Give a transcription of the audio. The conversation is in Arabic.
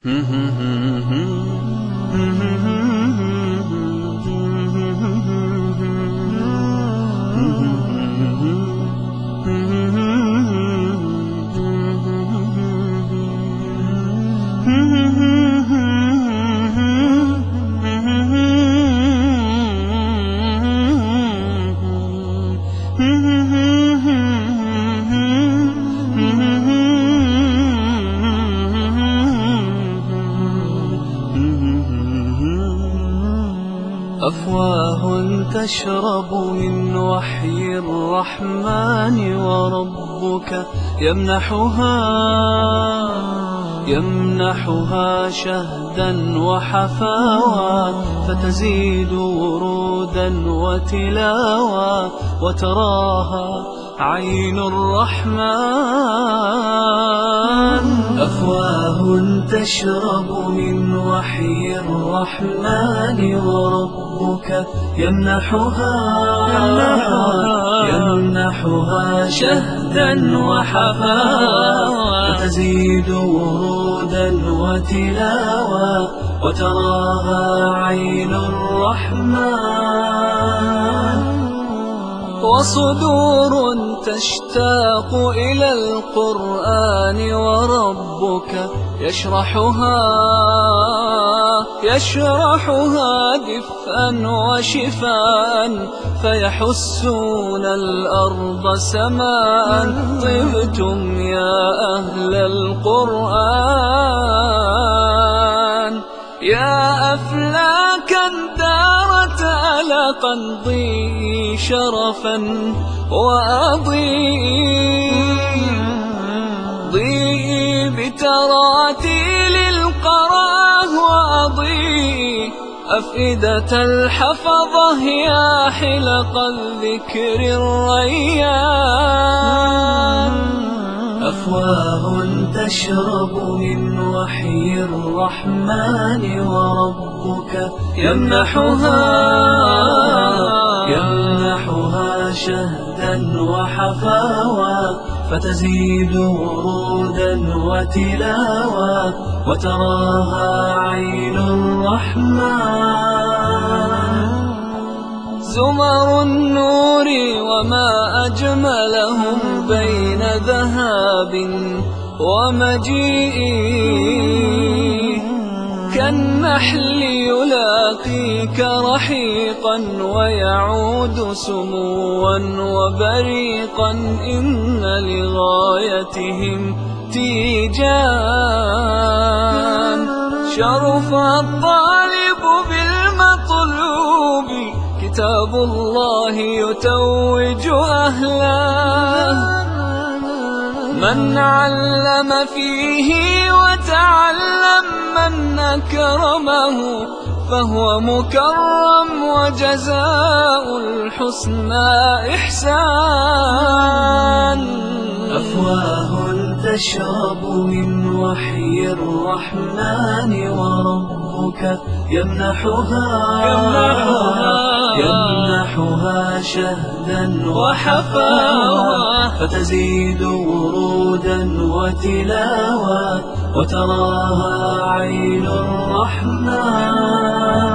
أفواه تشرب من وحي الرحمن وربك يمنحها شهدا وحفاوى فتزيد ورودا وتلاوى وتراها عين الرحمن. أفواه تشرب من وحي الرحمن وربك يمنحها شهدا وحفاوى فتزيد ورودا وتلاوى وتراها عين الرحمن. وصدور تشتاق إلى القرآن وربك يشرحها دفءا وشفاء فيحسون الأرض سماء. طبتم يا أهل القرآن يا أفلاكا دارت ألقا ضيئي شرفا ضيئي بتراتيل القراه وأضيئي أفئدة الحفظة يا حلق الذكر الريان. أفواه تشرب من وحي الرحمن وربك يمنحها شهدا وحفاوى فتزيد ورودا وتلاوى وتراها عين الرحمن. زمر النور وما أجملهم بين ذهاب ومجيء كالنحل يلاقيك رحيقا ويعود سموا وبريقا. إن لغايتهم تيجان شرف الطالب بالمطلوب كتاب الله يتوج أهله. من علم فيه وتعلم من أكرمه فهو مكرم وجزاء الحسنى إحسان. أفواه تشرب من وحي الرحمن وربك يمنحها شهدا وحفاوى فتزيد ورودا وتلاوى وتراها عين الرحمن.